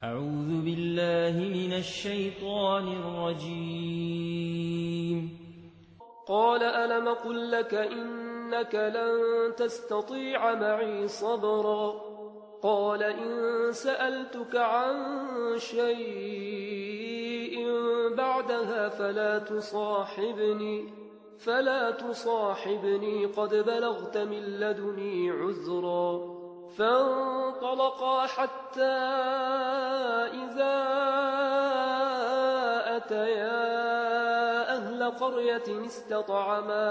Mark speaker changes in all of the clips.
Speaker 1: أعوذ بالله من الشيطان الرجيم.
Speaker 2: قال ألم قل لك إنك لن تستطيع معي صبرا. قال إن سألتك عن شيء بعدها فلا تصاحبني قد بلغت من لدني عذرا. فانطلقا حتى إذا أتيا أهل قرية استطعما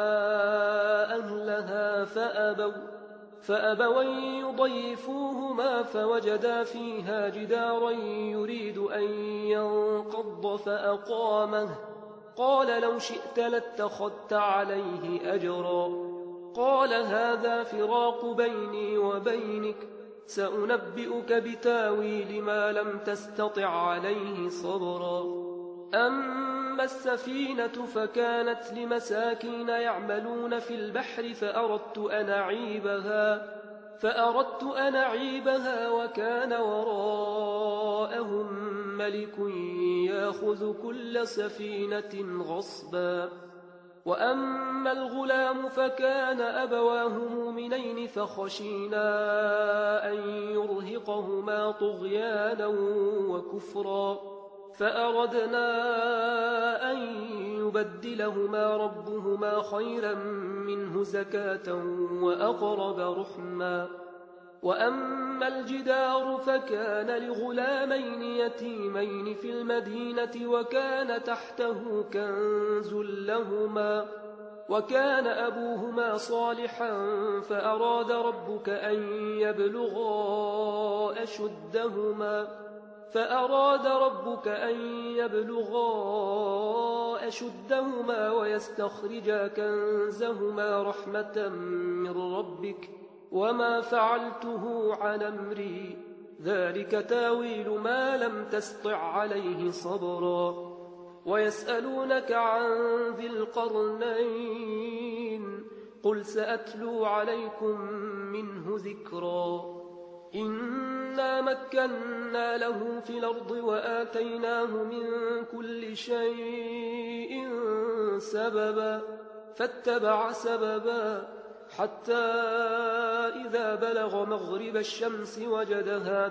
Speaker 2: أهلها فأبوا أن يضيفوهما فوجدا فيها جدارا يريد أن ينقض فأقامه. قال لو شئت لاتخذت عليه أجرا. قال هذا فراق بيني وبينك، سأنبئك بتاويل ما لم تستطع عليه صبرا. أما السفينة فكانت لمساكين يعملون في البحر فأردت أن أعيبها وكان وراءهم ملك يأخذ كل سفينة غصبا. وأما الغلام فكان أبواه مؤمنين فخشينا أن يرهقهما طغيانا وكفرا، فأردنا أن يبدلهما ربهما خيرا منه زكاة وأقرب رحما. وأما الجدار فكان لغلامين يتيمين في المدينة وكان تحته كنز لهما وكان أبوهما صالحا فأراد ربك أن يبلغا أشدهما ويستخرجا كنزهما رحمة من ربك وما فعلته عن أمري، ذلك تاويل ما لم تسطع عليه صبرا. ويسألونك عن ذي القرنين، قل سأتلو عليكم منه ذكرا. إنا مكنا له في الأرض وآتيناه من كل شيء سببا فاتبع سببا حتى إذا بلغ مغرب الشمس وجدها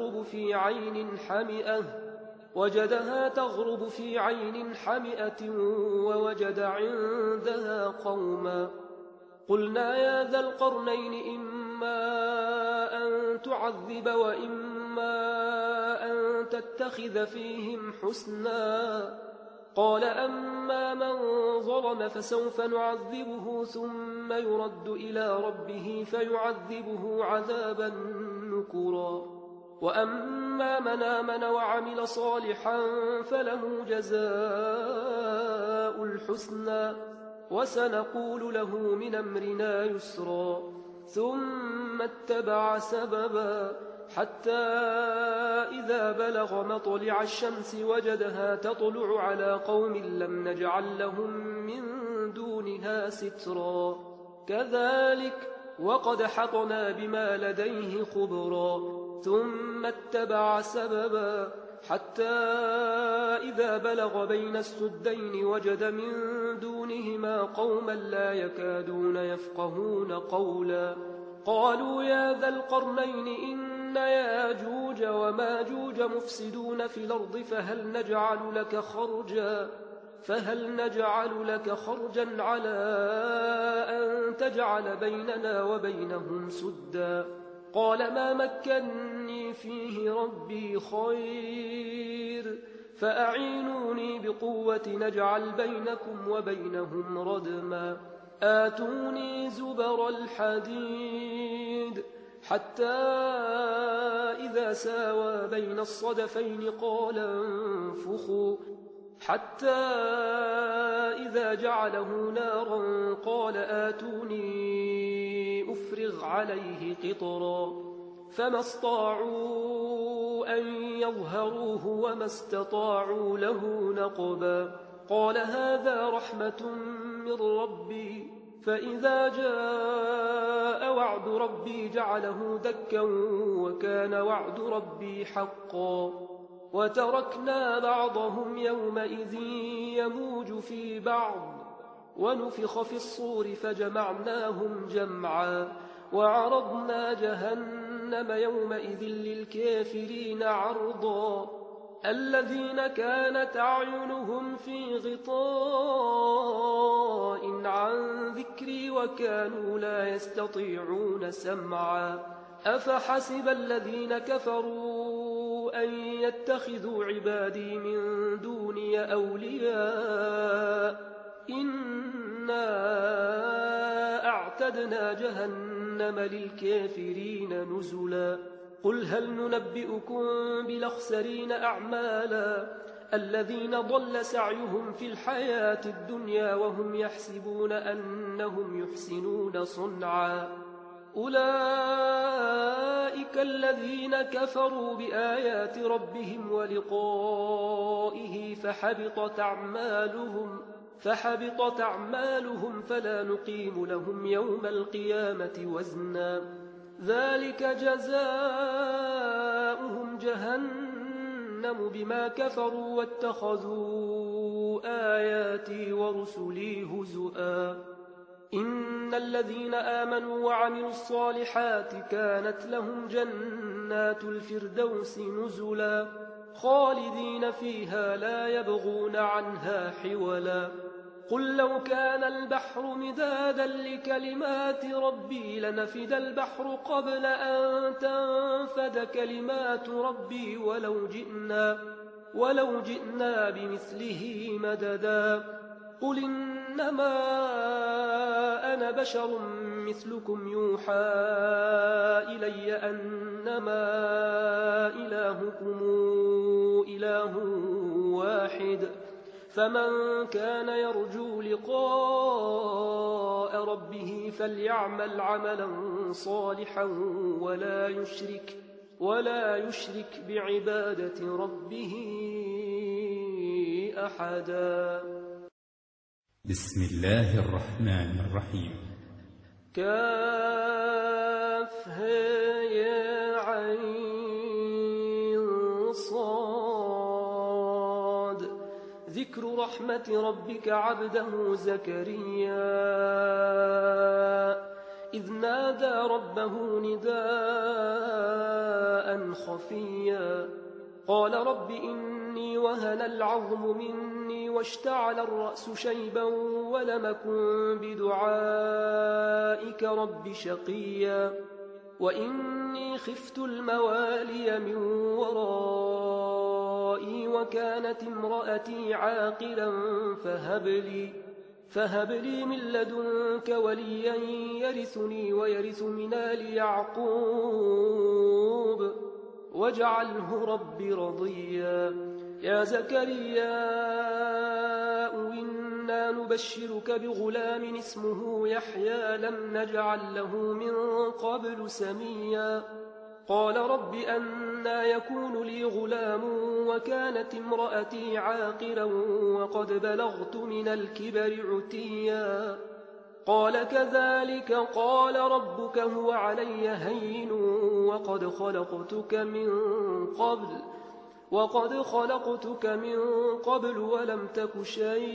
Speaker 2: تغرب في عين حمئة ووجد عندها قوما. قلنا يا ذا القرنين إما أن تعذب وإما أن تتخذ فيهم حسنا. قال أما من ظلم فسوف نعذبه ثم يرد إلى ربه فيعذبه عذابا نكرا. وأما من آمن وعمل صالحا فله جزاء الحسنى وسنقول له من أمرنا يسرا. ثم اتبع سببا حتى إذا بلغ مطلع الشمس وجدها تطلع على قوم لم نجعل لهم من دونها سترا. كذلك وقد حطنا بما لديه خبرا. ثم اتبع سببا حتى إذا بلغ بين السدين وجد من دونهما قوما لا يكادون يفقهون قولا. قالوا يا ذا القرنين إن ياجوج وماجوج مفسدون في الأرض فهل نجعل لك خرجا على أن تجعل بيننا وبينهم سدا. قال ما مكني فيه ربي خير فأعينوني بقوة نجعل بينكم وبينهم ردما. آتوني زبر الحديد حتى إذا ساوى بين الصدفين قال انفخوا حتى إذا جعله نارا قال آتوني أفرغ عليه قطرا. فما استطاعوا أن يظهروه وما استطاعوا له نقبا. قال هذا رحمة من ربي فإذا جاء وعد ربي جعله دكا وكان وعد ربي حقا وتركنا بعضهم يومئذ يموج في بعض ونفخ في الصور فجمعناهم جمعا وعرضنا جهنم يومئذ للكافرين عرضا الذين كانت أعينهم في غطاء عن ذكري وكانوا لا يستطيعون سمعا أفحسب الذين كفروا أن يتخذوا عبادي من دوني أولياء إنا أعتدنا جهنم للكافرين نزلا قل هل ننبئكم بالأخسرين أعمالا الذين ضل سعيهم في الحياة الدنيا وهم يحسبون أنهم يحسنون صنعا أولئك الذين كفروا بآيات ربهم ولقائه فحبطت أعمالهم فلا نقيم لهم يوم القيامة وزنا ذلك جزاؤهم جهنم بما كفروا واتخذوا آياتي ورسلي هزؤا إن الذين آمنوا وعملوا الصالحات كانت لهم جنات الفردوس نزلا خالدين فيها لا يبغون عنها حولا قل لو كان البحر مدادا لكلمات ربي لنفد البحر قبل أن تنفد كلمات ربي ولو جئنا بمثله مددا قل إنما أنا بشر مثلكم يوحى إلي أنما إلهكم إله واحد فمن كان يرجو لقاء ربه فليعمل عملا صالحا ولا يشرك بعبادة ربه أحدا.
Speaker 3: بسم الله الرحمن الرحيم.
Speaker 2: كافها يا عين صاد ذكر رحمة ربك عبده زكريا إذ نادى ربه نداء خفيا قال رب إني وهن العظم مني واشتعل الرأس شيبا ولم أكن بدعائك رب شقيا وإني خفت الموالي من ورائي وكانت امرأتي عاقلا فهب لي من لدنك وليا يرثني ويرث من آل يعقوب واجعله رب رضيا يا زكريا إنا نبشرك بغلام اسمه يحيى لم نجعل له من قبل سميا قال رب أنى يكون لي غلام وكانت امرأتي عاقرا وقد بلغت من الكبر عتيا قال كذلك قال ربك هو علي هين وقد خلقتك من قبل ولم تك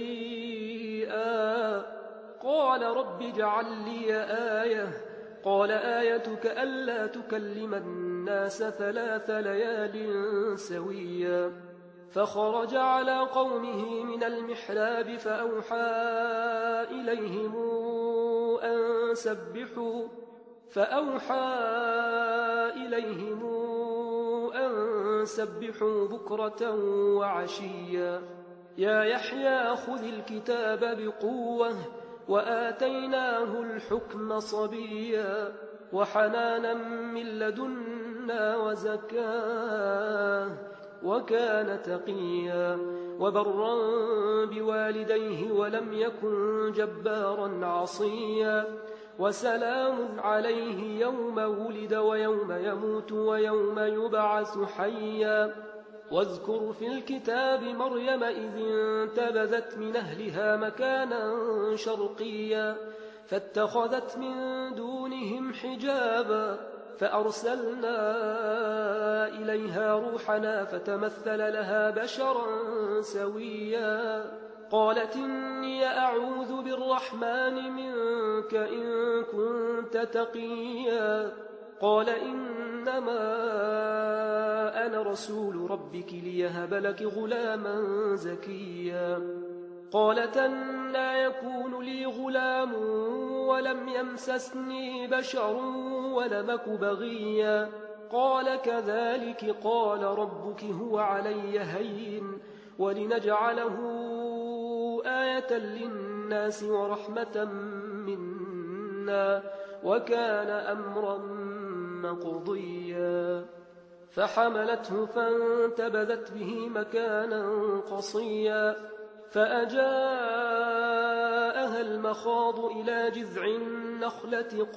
Speaker 2: شيئا قال رب اجعل لي آية قال آيتك ألا تكلم الناس 3 ليال سويا فخرج على قومه من المحراب فأوحى إليهم أن سبحوا بكرة وعشيا يا يحيى خذ الكتاب بقوة وآتيناه الحكم صبيا وحنانا من لدنا وزكاه وكان تقيا وبرا بوالديه ولم يكن جبارا عصيا وسلام عليه يوم ولد ويوم يموت ويوم يبعث حيا واذكر في الكتاب مريم إذ انتبذت من أهلها مكانا شرقيا فاتخذت من دونهم حجابا فأرسلنا إليها روحنا فتمثل لها بشرا سويا قالت إني أعوذ بالرحمن منك إن كنت تقيا قال إنما أنا رسول ربك ليهب لك غلاما زكيا قالت أنى يكون لي غلام ولم يمسسني بشر ولم أك بغيا قال كذلك قال ربك هو علي هين ولنجعله آية للناس ورحمة منا وكان أمرا مقضيا فحملته فانتبذت به مكانا قصيا فأجاءها المخاض إلى جذع النخلة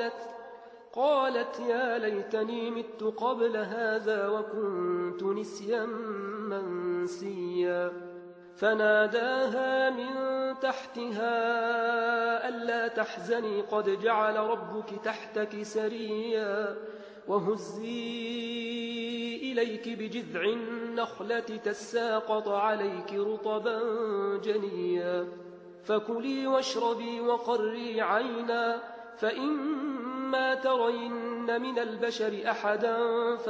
Speaker 2: قالت يا ليتني مت قبل هذا وكنت نسيا منسيا فناداها من تحتها ألا تحزني قد جعل ربك تحتك سريا وهزي إليك بجذع النخلة تساقط عليك رطبا جنيا فكلي واشربي وقري عينا فإما ترين من البشر أحدا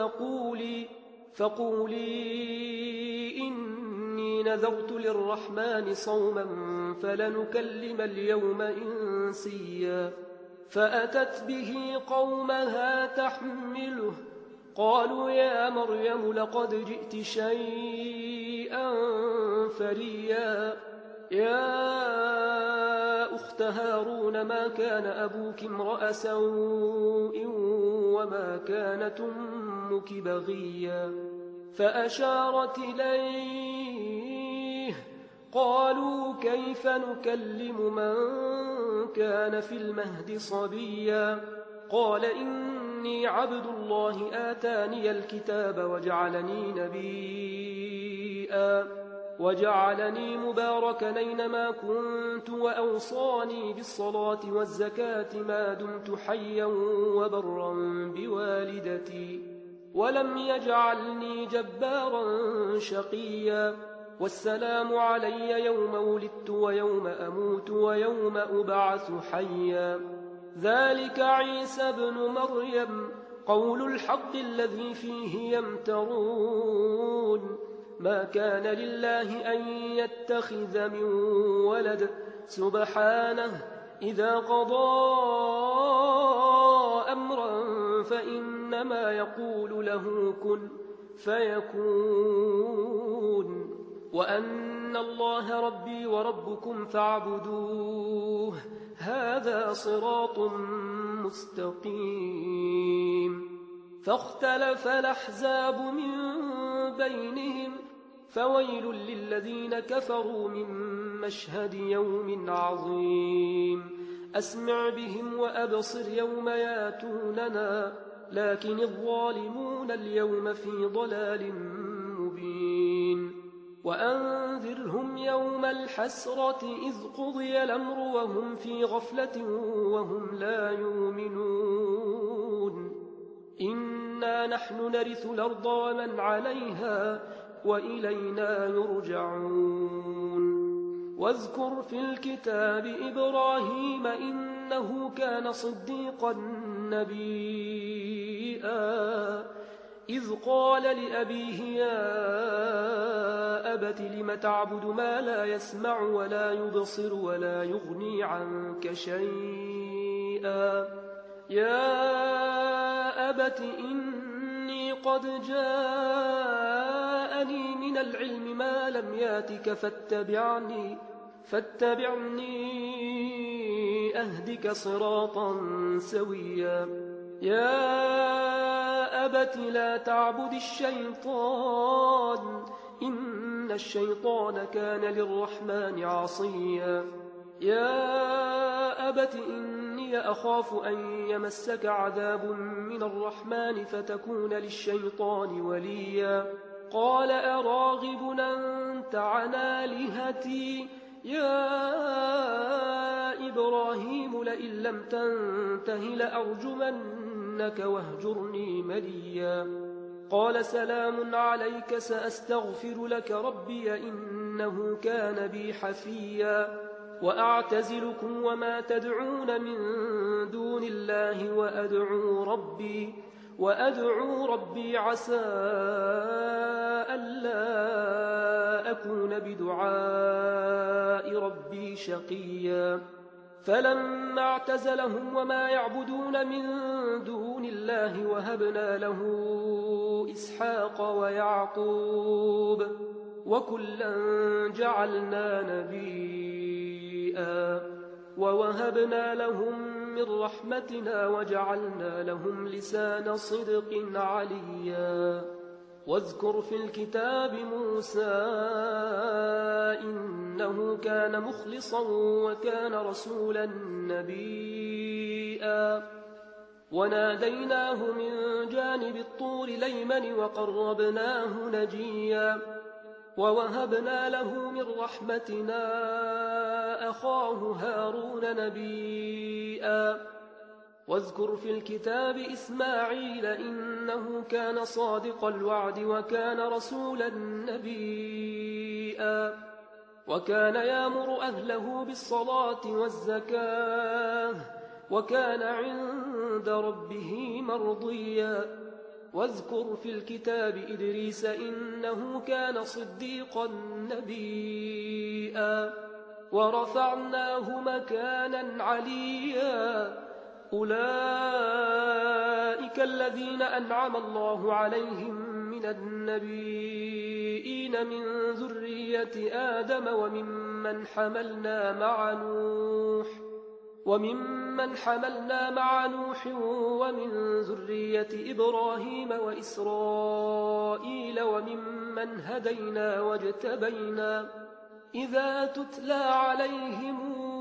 Speaker 2: فقولي إني نذرت للرحمن صوما فلنكلم اليوم إنسيا فأتت به قومها تحمله قالوا يا مريم لقد جئت شيئا فريا يا أخت هارون ما كان أبوك امرأ سوء وما كانت أمك بغيا فأشارت إليه قالوا كيف نكلم من كان في المهد صبيا قال إني عبد الله آتاني الكتاب وجعلني نبيا وجعلني مباركا أينما كنت وأوصاني بالصلاة والزكاة ما دمت حيا وبرا بوالدتي ولم يجعلني جبارا شقيا والسلام علي يوم ولدت ويوم أموت ويوم أبعث حيا ذلك عيسى ابن مريم قول الحق الذي فيه يمترون ما كان لله أن يتخذ من ولد سبحانه إذا قضى أمرا فإنما يقول له كن فيكون وأن الله ربي وربكم فاعبدوه هذا صراط مستقيم فاختلف الأحزاب من بينهم فويل للذين كفروا من مشهد يوم عظيم أسمع بهم وأبصر يوم ياتوننا لكن الظالمون اليوم في ضلال مبين وأنذرهم يوم الحسرة إذ قضي الأمر وهم في غفلة وهم لا يؤمنون إنا نحن نرث الأرض ومن عليها وإلينا يرجعون واذكر في الكتاب إبراهيم إنه كان صديقا نبيا إذ قال لأبيه يا أبت لم تعبد ما لا يسمع ولا يبصر ولا يغني عنك شيئا يا أبت إني قد جاءني من العلم ما لم ياتك فاتبعني أهدك صراطا سويا يا أبت لا تعبد الشيطان إن الشيطان كان للرحمن عصيا يا أبت إني أخاف أن يمسك عذاب من الرحمن فتكون للشيطان وليا قال أراغب أنت عن آلهتي يا إبراهيم لئن لم تنته لأرجمنك واهجرني مليا قال سلام عليك سأستغفر لك ربي إنه كان بي حفيا وأعتزلكم وما تدعون من دون الله وأدعو ربي عسى ألا أكون بدعاء ربي شقيا فلما اعتزلهم وما يعبدون من دون الله وهبنا له إسحاق ويعقوب وكلا جعلنا نبيا ووهبنا لهم من رحمتنا وجعلنا لهم لسان صدق عليا واذكر في الكتاب موسى إنه كان مخلصا وكان رسولا نبيا وناديناه من جانب الطور الأيمن وقربناه نجيا ووهبنا له من رحمتنا أخاه هارون نبيا واذكر في الكتاب إسماعيل إنه كان صادق الوعد وكان رسولا نبيا وكان يأمر أهله بالصلاة والزكاة وكان عند ربه مرضيا واذكر في الكتاب إدريس إنه كان صديقا نبيا ورفعناه مكانا عليا أولئك الذين أنعم الله عليهم من النبيين من ذرية آدم وممن حملنا مع نوح ومن ذرية إبراهيم وإسرائيل وممن هدينا واجتبينا إذا تتلى عليهم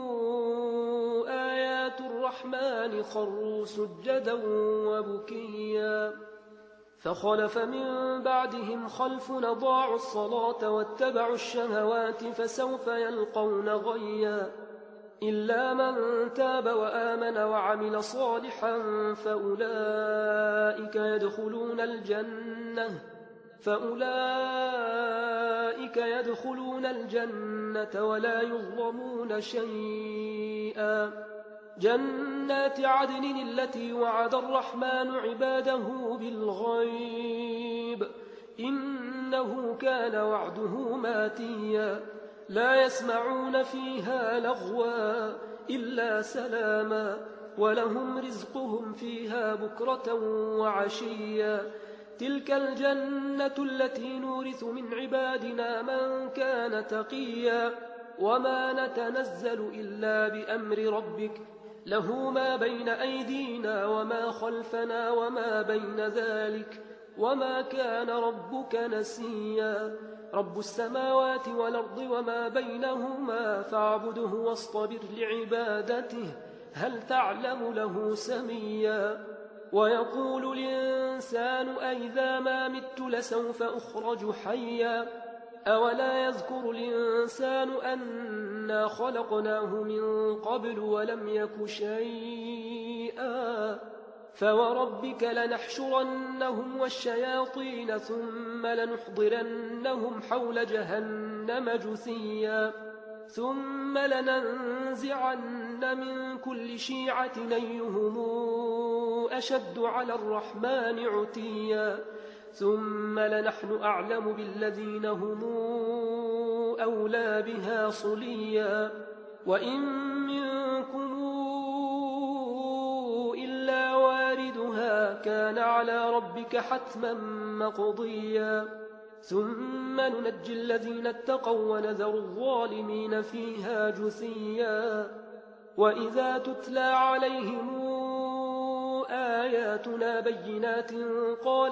Speaker 2: آيات الرحمن خروا سجدا وبكيا فخلف من بعدهم خلف أضاعوا الصلاة واتبعوا الشهوات فسوف يلقون غيا إلا من تاب وآمن وعمل صالحا فأولئك يدخلون الجنة ولا يظلمون شيئا جنات عدن التي وعد الرحمن عباده بالغيب إنه كان وعده ماتيا لا يسمعون فيها لغوا إلا سلاما ولهم رزقهم فيها بكرة وعشيا تلك الجنة التي نورث من عبادنا من كان تقيا وما نتنزل إلا بأمر ربك له ما بين أيدينا وما خلفنا وما بين ذلك وما كان ربك نسيا رب السماوات والأرض وما بينهما فاعبده واصطبر لعبادته هل تعلم له سميا ويقول الإنسان أئذا ما مت لسوف أخرج حيا أولا يذكر الإنسان أنا خلقناه من قبل ولم يك شيئا فوربك لنحشرنهم والشياطين ثم لنحضرنهم حول جهنم جثيا ثم لننزعن من كل شيعة أيهم أشد على الرحمن عتيا ثم لنحن أعلم بالذين هم أولى بها صليا وإن منكم إلا واردها كان على ربك حتما مقضيا ثم ننجي الذين اتقوا ونذر الظالمين فيها جثيا وإذا تتلى عليهم آياتنا بينات قال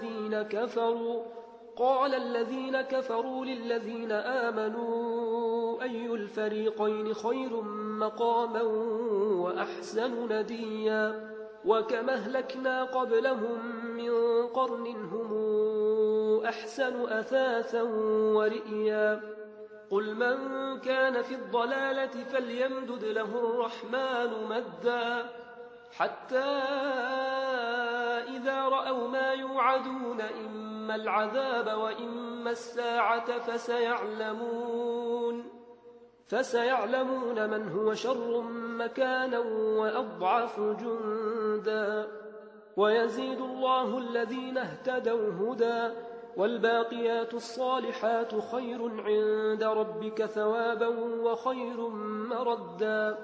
Speaker 2: الذين كفروا للذين آمنوا أي الفريقين خير مقاما وأحسن نديا وكم أهلكنا قبلهم من قرن هم أحسن أثاثا ورئيا قل من كان في الضلالة فليمدد له الرحمن مدا حتى إذا رأوا ما يوعدون إما العذاب وإما الساعة فسيعلمون من هو شر مكانا وأضعف جندا ويزيد الله الذين اهتدوا هدى والباقيات الصالحات خير عند ربك ثوابا وخير مردا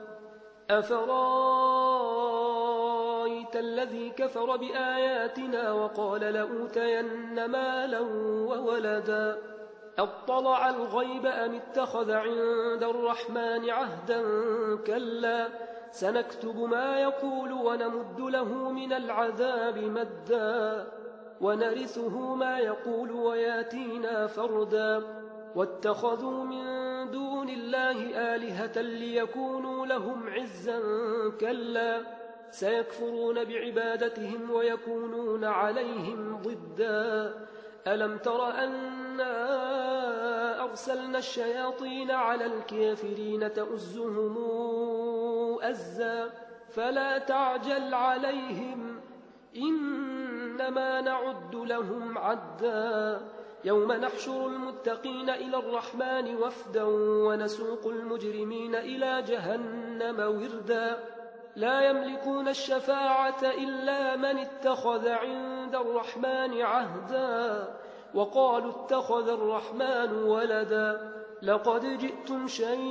Speaker 2: أفرايت الذي كفر بآياتنا وقال لأوتين مالا وولدا أطلع الغيب أم اتخذ عند الرحمن عهدا كلا سنكتب ما يقول ونمد له من العذاب مدا ونرثه ما يقول وياتينا فردا واتخذوا من دون الله آلهة ليكونوا لهم عزا كلا سيكفرون بعبادتهم ويكونون عليهم ضدا ألم تر أنا أرسلنا الشياطين على الكافرين تؤزهم أزا فلا تعجل عليهم إنما نعد لهم عدا يوم نحشر المتقين إلى الرحمن وفدا ونسوق المجرمين إلى جهنم وردا لا يملكون الشفاعة إلا من اتخذ عند الرحمن عهدا وقالوا اتخذ الرحمن ولدا لقد جئتم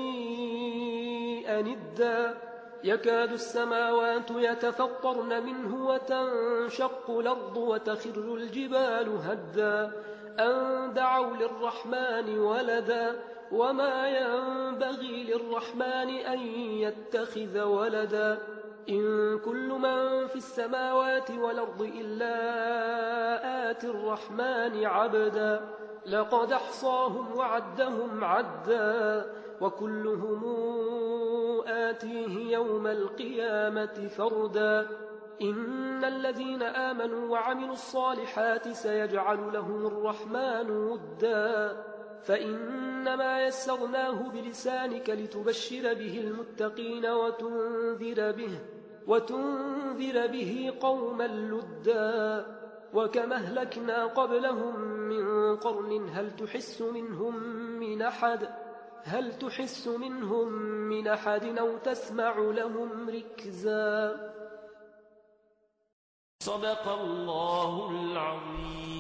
Speaker 2: شيئا إدا يكاد السماوات يتفطرن منه وتنشق الأرض وتخر الجبال هدا أن دعوا للرحمن ولدا وما ينبغي للرحمن أن يتخذ ولدا إن كل من في السماوات والأرض إلا آتي الرحمن عبدا لقد أحصاهم وعدهم عدا وكلهم آتيه يوم القيامة فردا إن الذين آمنوا وعملوا الصالحات سيجعل لهم الرحمن ودا فإنما يسرناه بلسانك لتبشر به المتقين وتنذر به قوما لدا وكما أهلكنا قبلهم من قرن هل تحس منهم من أحد أو تسمع لهم ركزا
Speaker 1: صدق الله العظيم.